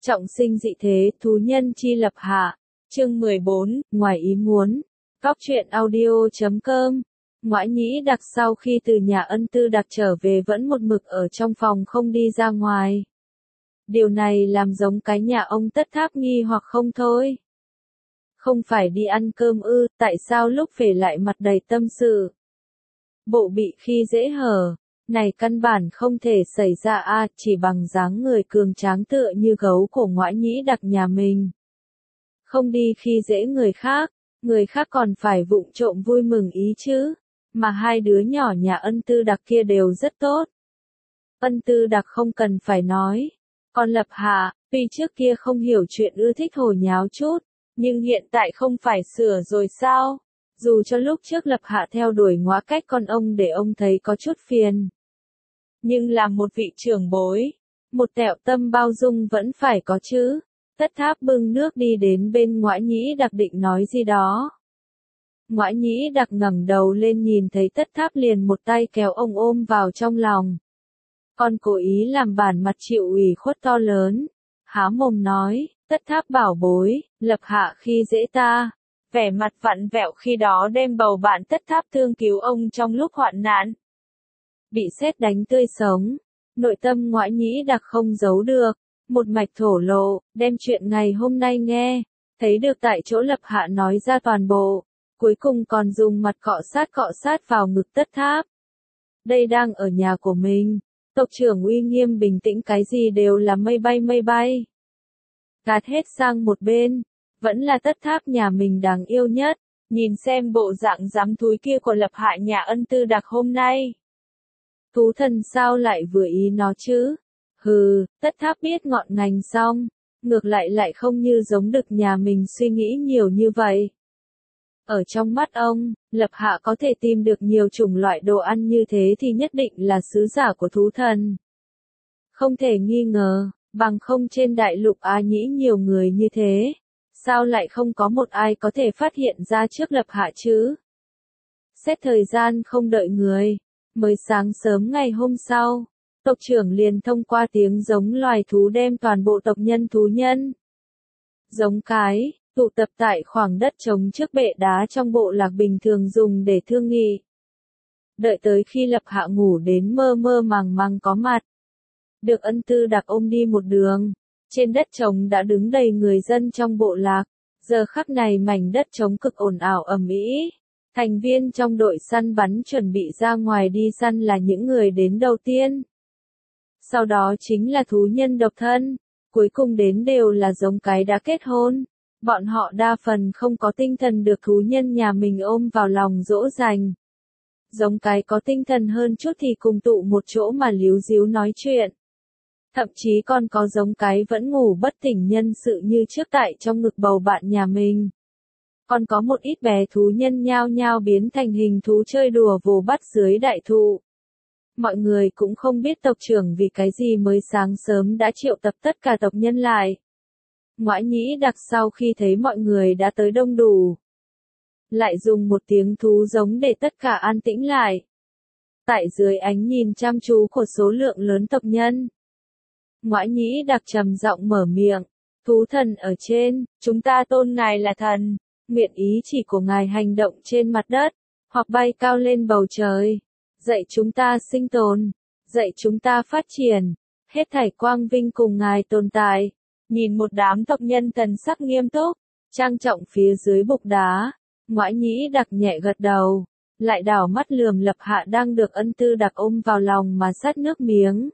Trọng sinh dị thế, thú nhân chi lập hạ. Chương 14, ngoài ý muốn. Góc truyện audio.com. Ngoại Nhĩ Đặc sau khi từ nhà Ân Tư Đặc trở về vẫn một mực ở trong phòng không đi ra ngoài. Điều này làm giống cái nhà ông Tất Tháp nghi hoặc không thôi. Không phải đi ăn cơm ư, tại sao lúc về lại mặt đầy tâm sự? Bộ bị khi dễ hở, này căn bản không thể xảy ra chỉ bằng dáng người cường tráng tựa như gấu của Ngoại Nhĩ Đặc nhà mình. Không đi khi dễ người khác còn phải vụng trộm vui mừng ý chứ, mà hai đứa nhỏ nhà Ân Tư Đặc kia đều rất tốt. Ân Tư Đặc không cần phải nói, còn Lập Hạ, tuy trước kia không hiểu chuyện ưa thích hồ nháo chút, nhưng hiện tại không phải sửa rồi sao? Dù cho lúc trước Lập Hạ theo đuổi ngóa cách con ông để ông thấy có chút phiền. Nhưng làm một vị trưởng bối, một tẹo tâm bao dung vẫn phải có chứ. Tất Tháp bưng nước đi đến bên Ngoại Nhĩ Đặc định nói gì đó. Ngoại Nhĩ Đặc ngẩng đầu lên nhìn thấy Tất Tháp liền một tay kéo ông ôm vào trong lòng. Con cố ý làm bản mặt chịu ủy khuất to lớn. Há mồm nói, Tất Tháp bảo bối, Lập Hạ khi dễ ta. Vẻ mặt vặn vẹo khi đó đem bầu bạn Tất Tháp thương cứu ông trong lúc hoạn nạn. Bị sét đánh tươi sống, nội tâm Ngoại Nhĩ Đặc không giấu được, một mạch thổ lộ, đem chuyện ngày hôm nay nghe, thấy được tại chỗ Lập Hạ nói ra toàn bộ, cuối cùng còn dùng mặt cọ sát vào ngực Tất Tháp. Đây đang ở nhà của mình, tộc trưởng uy nghiêm bình tĩnh cái gì đều là mây bay. Gạt hết sang một bên, vẫn là Tất Tháp nhà mình đáng yêu nhất, nhìn xem bộ dạng dám thúi kia của Lập Hạ nhà Ân Tư Đặc hôm nay. Thú thần sao lại vừa ý nó chứ? Hừ, Tất Tháp biết ngọn ngành xong, ngược lại không như giống đực nhà mình suy nghĩ nhiều như vậy. Ở trong mắt ông, Lập Hạ có thể tìm được nhiều chủng loại đồ ăn như thế thì nhất định là sứ giả của thú thần. Không thể nghi ngờ, bằng không trên đại lục Á Nhĩ nhiều người như thế, sao lại không có một ai có thể phát hiện ra trước Lập Hạ chứ? Xét thời gian không đợi người, mới sáng sớm ngày hôm sau, tộc trưởng liền thông qua tiếng giống loài thú đem toàn bộ tộc nhân thú nhân. Giống cái, tụ tập tại khoảng đất trống trước bệ đá trong bộ lạc bình thường dùng để thương nghị. Đợi tới khi Lập Hạ ngủ đến mơ màng có mặt. Được Ân Tư Đặc ôm đi một đường, trên đất trống đã đứng đầy người dân trong bộ lạc, giờ khắc này mảnh đất trống cực ồn ào ầm ĩ. Thành viên trong đội săn bắn chuẩn bị ra ngoài đi săn là những người đến đầu tiên. Sau đó chính là thú nhân độc thân, cuối cùng đến đều là giống cái đã kết hôn. Bọn họ đa phần không có tinh thần được thú nhân nhà mình ôm vào lòng dỗ dành. Giống cái có tinh thần hơn chút thì cùng tụ một chỗ mà líu díu nói chuyện. Thậm chí còn có giống cái vẫn ngủ bất tỉnh nhân sự như trước tại trong ngực bầu bạn nhà mình. Còn có một ít bé thú nhân nhao nhao biến thành hình thú chơi đùa vồ bắt dưới đại thụ. Mọi người cũng không biết tộc trưởng vì cái gì mới sáng sớm đã triệu tập tất cả tộc nhân lại. Ngoại Nhĩ Đặc sau khi thấy mọi người đã tới đông đủ, lại dùng một tiếng thú giống để tất cả an tĩnh lại. Tại dưới ánh nhìn chăm chú của số lượng lớn tộc nhân, Ngoại Nhĩ Đặc trầm giọng mở miệng, thú thần ở trên, chúng ta tôn ngài là thần, nguyện ý chỉ của ngài hành động trên mặt đất, hoặc bay cao lên bầu trời, dạy chúng ta sinh tồn, dạy chúng ta phát triển, hết thảy quang vinh cùng ngài tồn tại. Nhìn một đám tộc nhân thần sắc nghiêm túc, trang trọng phía dưới bục đá, Ngoại Nhĩ Đặc nhẹ gật đầu, lại đảo mắt lườm Lập Hạ đang được Ân Tư Đặc ôm vào lòng mà sát nước miếng.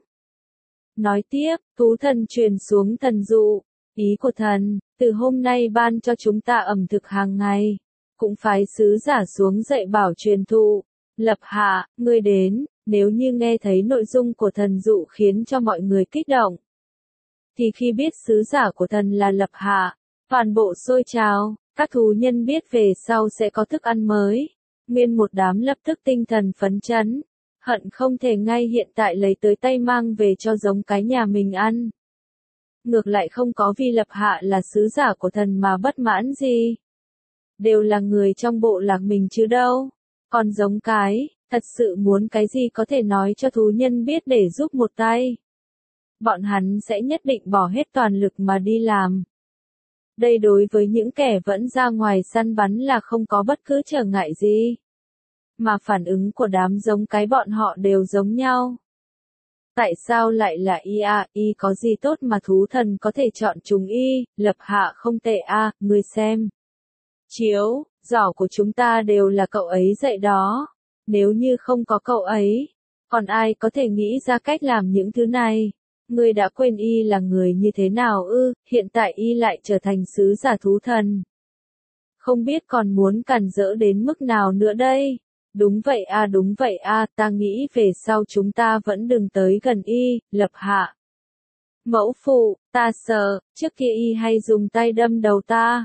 Nói tiếp, thú thần truyền xuống thần dụ, ý của thần, từ hôm nay ban cho chúng ta ẩm thực hàng ngày, cũng phái sứ giả xuống dạy bảo truyền thụ. Lập Hạ, ngươi đến, nếu như nghe thấy nội dung của thần dụ khiến cho mọi người kích động, thì khi biết sứ giả của thần là Lập Hạ, toàn bộ sôi trào, các thú nhân biết về sau sẽ có thức ăn mới. Nguyên một đám lập tức tinh thần phấn chấn, hận không thể ngay hiện tại lấy tới tay mang về cho giống cái nhà mình ăn. Ngược lại không có vì Lập Hạ là sứ giả của thần mà bất mãn gì. Đều là người trong bộ lạc mình chứ đâu. Còn giống cái, thật sự muốn cái gì có thể nói cho thú nhân biết để giúp một tay. bọn hắn sẽ nhất định bỏ hết toàn lực mà đi làm. Đây đối với những kẻ vẫn ra ngoài săn bắn là không có bất cứ trở ngại gì. Mà phản ứng của đám giống cái bọn họ đều giống nhau. Tại sao lại là y à, y có gì tốt mà thú thần có thể chọn chúng y, Lập Hạ không tệ à, ngươi xem. Chiếu, giỏ của chúng ta đều là cậu ấy dạy đó. Nếu như không có cậu ấy, còn ai có thể nghĩ ra cách làm những thứ này? Ngươi đã quên y là người như thế nào ư, hiện tại y lại trở thành sứ giả thú thần. Không biết còn muốn cản rỡ đến mức nào nữa đây? Đúng vậy à, ta nghĩ về sau chúng ta vẫn đừng tới gần y, Lập Hạ. Mẫu phụ, ta sợ, trước kia y hay dùng tay đâm đầu ta.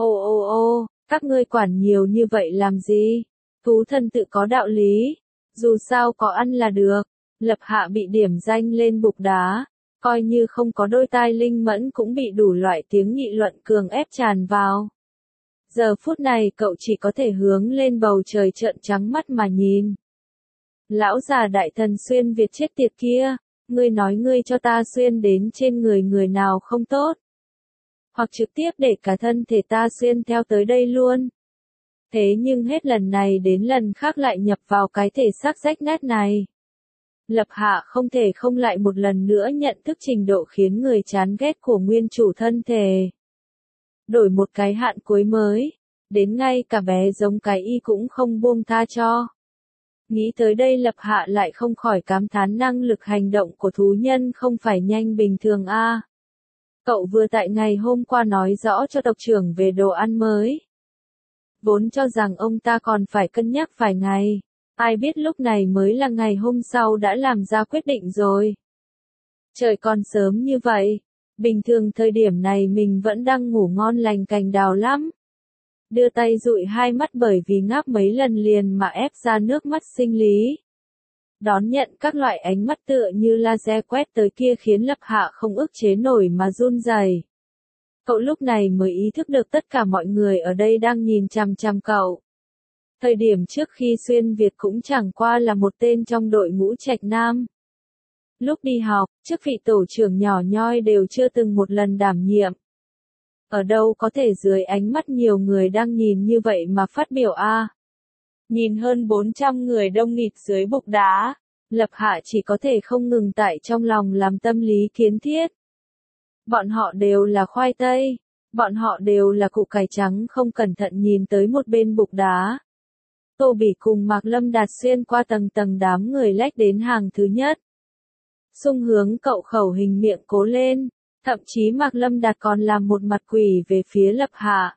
Ô, các ngươi quản nhiều như vậy làm gì? Thú thần tự có đạo lý. Dù sao có ăn là được. Lập Hạ bị điểm danh lên bục đá. Coi như không có đôi tai linh mẫn cũng bị đủ loại tiếng nghị luận cường ép tràn vào. Giờ phút này cậu chỉ có thể hướng lên bầu trời trợn trắng mắt mà nhìn. Lão già đại thần xuyên Việt chết tiệt kia, ngươi nói ngươi cho ta xuyên đến trên người người nào không tốt. Hoặc trực tiếp để cả thân thể ta xuyên theo tới đây luôn. Thế nhưng hết lần này đến lần khác lại nhập vào cái thể xác rách nát này. Lập Hạ không thể không lại một lần nữa nhận thức trình độ khiến người chán ghét của nguyên chủ thân thể. Đổi một cái hạn cuối mới, đến ngay cả bé giống cái y cũng không buông tha cho. Nghĩ tới đây Lập Hạ lại không khỏi cảm thán năng lực hành động của thú nhân không phải nhanh bình thường a. Cậu vừa tại ngày hôm qua nói rõ cho tộc trưởng về đồ ăn mới. Vốn cho rằng ông ta còn phải cân nhắc vài ngày, ai biết lúc này mới là ngày hôm sau đã làm ra quyết định rồi. Trời còn sớm như vậy. Bình thường thời điểm này mình vẫn đang ngủ ngon lành cành đào lắm. Đưa tay dụi hai mắt bởi vì ngáp mấy lần liền mà ép ra nước mắt sinh lý. Đón nhận các loại ánh mắt tựa như laser quét tới kia khiến Lập Hạ không ức chế nổi mà run rẩy. Cậu lúc này mới ý thức được tất cả mọi người ở đây đang nhìn chằm chằm cậu. Thời điểm trước khi xuyên Việt cũng chẳng qua là một tên trong đội ngũ Trạch Nam. Lúc đi học, chức vị tổ trưởng nhỏ nhoi đều chưa từng một lần đảm nhiệm. Ở đâu có thể dưới ánh mắt nhiều người đang nhìn như vậy mà phát biểu a? Nhìn hơn 400 người đông nghịt dưới bục đá, Lập Hạ chỉ có thể không ngừng tại trong lòng làm tâm lý kiến thiết. Bọn họ đều là khoai tây, bọn họ đều là củ cải trắng không cẩn thận nhìn tới một bên bục đá. Tô Bỉ cùng Mạc Lâm Đạt xuyên qua tầng tầng đám người lách đến hàng thứ nhất. Xung hướng cậu khẩu hình miệng cố lên, thậm chí Mạc Lâm Đạt còn làm một mặt quỷ về phía Lập Hạ.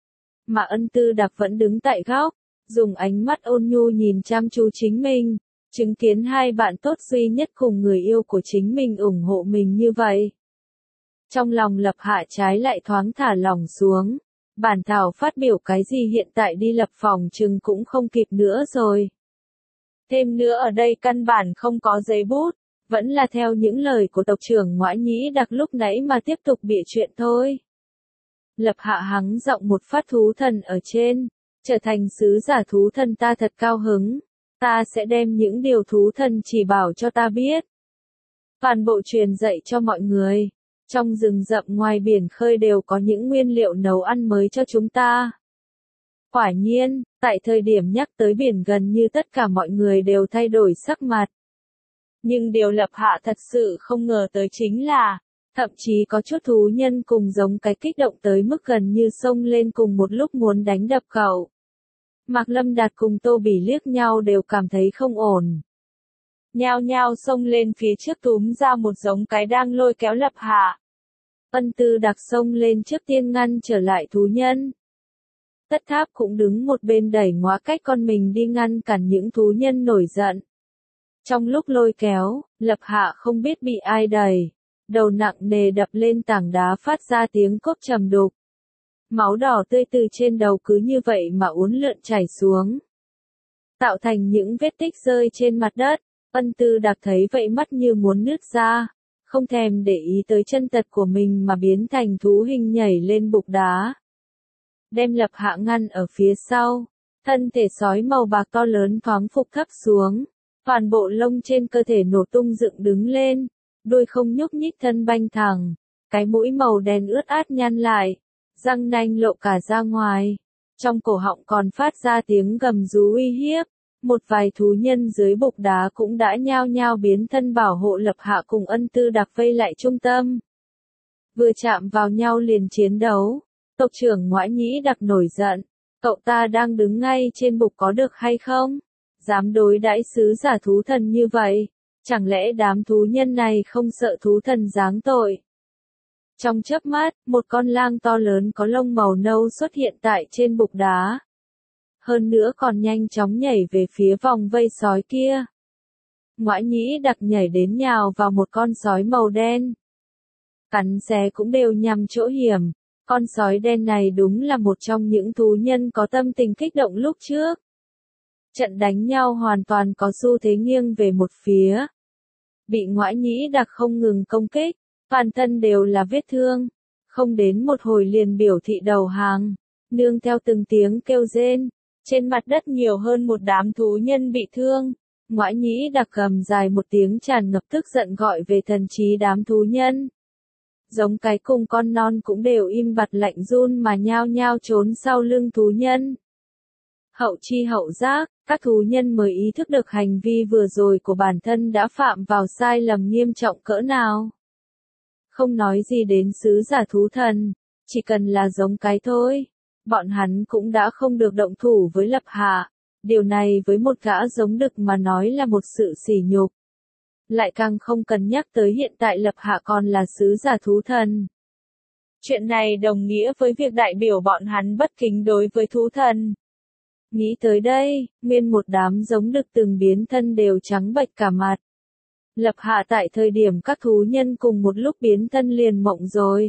Mà Ân Tư Đặc vẫn đứng tại góc, dùng ánh mắt ôn nhu nhìn chăm chú chính mình, chứng kiến hai bạn tốt duy nhất cùng người yêu của chính mình ủng hộ mình như vậy. Trong lòng Lập Hạ trái lại thoáng thả lỏng xuống, bản thảo phát biểu cái gì hiện tại đi lập phòng chừng cũng không kịp nữa rồi. Thêm nữa ở đây căn bản không có giấy bút. Vẫn là theo những lời của tộc trưởng Ngoại Nhĩ Đặc lúc nãy mà tiếp tục bịa chuyện thôi. Lập Hạ hắng giọng một phát thú thần ở trên, trở thành sứ giả thú thần ta thật cao hứng, ta sẽ đem những điều thú thần chỉ bảo cho ta biết. Toàn bộ truyền dạy cho mọi người, trong rừng rậm ngoài biển khơi đều có những nguyên liệu nấu ăn mới cho chúng ta. Quả nhiên, tại thời điểm nhắc tới biển gần như tất cả mọi người đều thay đổi sắc mặt. Nhưng điều Lập Hạ thật sự không ngờ tới chính là, thậm chí có chút thú nhân cùng giống cái kích động tới mức gần như xông lên cùng một lúc muốn đánh đập cậu. Mạc Lâm Đạt cùng Tô Bỉ liếc nhau đều cảm thấy không ổn. Nhao nhao xông lên phía trước túm ra một giống cái đang lôi kéo Lập Hạ. Ân Tư Đặc xông lên trước tiên ngăn trở lại thú nhân. Tất Tháp cũng đứng một bên đẩy ngóa cách con mình đi ngăn cản những thú nhân nổi giận. Trong lúc lôi kéo, Lập Hạ không biết bị ai đẩy, đầu nặng nề đập lên tảng đá phát ra tiếng cốp trầm đục. Máu đỏ tươi từ trên đầu cứ như vậy mà uốn lượn chảy xuống, tạo thành những vết tích rơi trên mặt đất. Ân Tư Đặc thấy vậy mắt như muốn nứt ra, không thèm để ý tới chân tật của mình mà biến thành thú hình nhảy lên bục đá. Đem Lập Hạ ngăn ở phía sau, thân thể sói màu bạc to lớn thoáng phục thấp xuống. Toàn bộ lông trên cơ thể nổ tung dựng đứng lên, đuôi không nhúc nhích, thân banh thẳng, cái mũi màu đen ướt át nhăn lại, răng nanh lộ cả ra ngoài, trong cổ họng còn phát ra tiếng gầm rú uy hiếp. Một vài thú nhân dưới bục đá cũng đã nhao nhao biến thân bảo hộ Lập Hạ cùng Ân Tư Đặc vây lại trung tâm. Vừa chạm vào nhau liền chiến đấu, tộc trưởng Ngoại Nhĩ Đặc nổi giận, cậu ta đang đứng ngay trên bục có được hay không? Dám đối đãi sứ giả thú thần như vậy, chẳng lẽ đám thú nhân này không sợ thú thần giáng tội? Trong chớp mắt, một con lang to lớn có lông màu nâu xuất hiện tại trên bục đá. Hơn nữa còn nhanh chóng nhảy về phía vòng vây sói kia. Ngoại Nhĩ Đặc nhảy đến nhào vào một con sói màu đen. Cắn xé cũng đều nhằm chỗ hiểm. Con sói đen này đúng là một trong những thú nhân có tâm tình kích động lúc trước. Trận đánh nhau hoàn toàn có xu thế nghiêng về một phía. Bị Ngoại Nhĩ Đặc không ngừng công kích, toàn thân đều là vết thương. Không đến một hồi liền biểu thị đầu hàng, nương theo từng tiếng kêu rên. Trên mặt đất nhiều hơn một đám thú nhân bị thương. Ngoại Nhĩ Đặc gầm dài một tiếng tràn ngập tức giận gọi về thần trí đám thú nhân. Giống cái cùng con non cũng đều im bặt lạnh run mà nhao nhao trốn sau lưng thú nhân. Hậu chi hậu giác, các thú nhân mới ý thức được hành vi vừa rồi của bản thân đã phạm vào sai lầm nghiêm trọng cỡ nào. Không nói gì đến sứ giả thú thần, chỉ cần là giống cái thôi. Bọn hắn cũng đã không được động thủ với Lập Hạ. Điều này với một gã giống đực mà nói là một sự sỉ nhục. Lại càng không cần nhắc tới hiện tại Lập Hạ còn là sứ giả thú thần. Chuyện này đồng nghĩa với việc đại biểu bọn hắn bất kính đối với thú thần. Nghĩ tới đây, nguyên một đám giống đực từng biến thân đều trắng bệch cả mặt. Lập Hạ tại thời điểm các thú nhân cùng một lúc biến thân liền mộng rồi.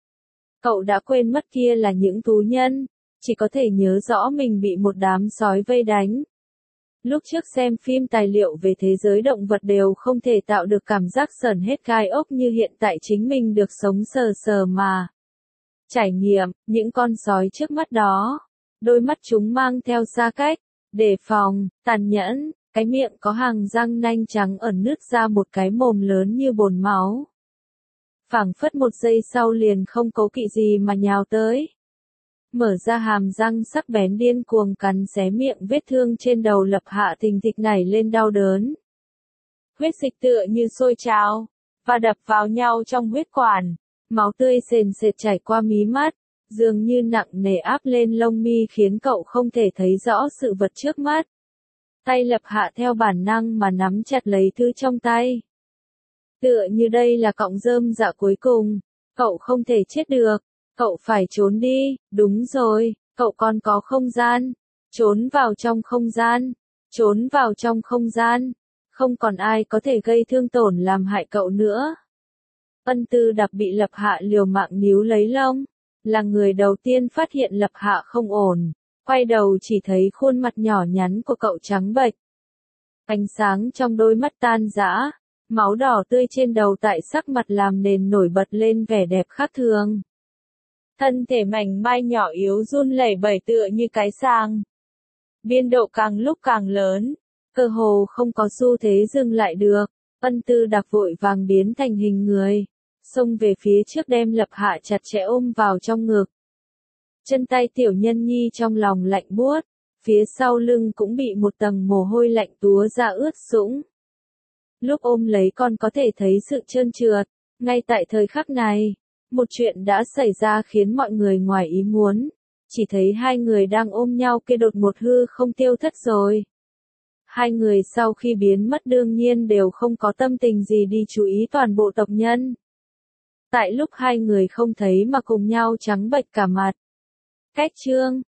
Cậu đã quên mất kia là những thú nhân, chỉ có thể nhớ rõ mình bị một đám sói vây đánh. Lúc trước xem phim tài liệu về thế giới động vật đều không thể tạo được cảm giác sởn hết gai ốc như hiện tại chính mình được sống sờ sờ mà. Trải nghiệm, những con sói trước mắt đó, đôi mắt chúng mang theo xa cách, đề phòng, tàn nhẫn, cái miệng có hàng răng nanh trắng ẩn nứt ra một cái mồm lớn như bồn máu. Phảng phất một giây sau liền không cố kỵ gì mà nhào tới. Mở ra hàm răng sắc bén điên cuồng cắn xé miệng, vết thương trên đầu Lập Hạ thình thịch nảy lên đau đớn. Huyết dịch tựa như sôi trào, và đập vào nhau trong huyết quản, máu tươi sền sệt chảy qua mí mắt, dường như nặng nề áp lên lông mi khiến cậu không thể thấy rõ sự vật trước mắt. Tay Lập Hạ theo bản năng mà nắm chặt lấy thứ trong tay. Tựa như đây là cọng rơm dạ cuối cùng, cậu không thể chết được. Cậu phải trốn đi, đúng rồi, cậu còn có không gian. Trốn vào trong không gian. Trốn vào trong không gian. Không còn ai có thể gây thương tổn làm hại cậu nữa. Ân Tư Đặc bị Lập Hạ liều mạng níu lấy lông. Là người đầu tiên phát hiện Lập Hạ không ổn. Quay đầu chỉ thấy khuôn mặt nhỏ nhắn của cậu trắng bệch. Ánh sáng trong đôi mắt tan rã. Máu đỏ tươi trên đầu tại sắc mặt làm nền nổi bật lên vẻ đẹp khác thường. Thân thể mảnh mai nhỏ yếu run lẩy bẩy tựa như cái sang. Biên độ càng lúc càng lớn, cơ hồ không có xu thế dừng lại được. Ân Tư Đặc vội vàng biến thành hình người, xông về phía trước đem Lập Hạ chặt chẽ ôm vào trong ngực. Chân tay tiểu nhân nhi trong lòng lạnh buốt, phía sau lưng cũng bị một tầng mồ hôi lạnh túa ra ướt sũng. Lúc ôm lấy con có thể thấy sự trơn trượt, ngay tại thời khắc này. Một chuyện đã xảy ra khiến mọi người ngoài ý muốn. Chỉ thấy hai người đang ôm nhau kia đột một hư không tiêu thất rồi. Hai người sau khi biến mất đương nhiên đều không có tâm tình gì đi chú ý toàn bộ tộc nhân. Tại lúc hai người không thấy mà cùng nhau trắng bệch cả mặt. Cách chương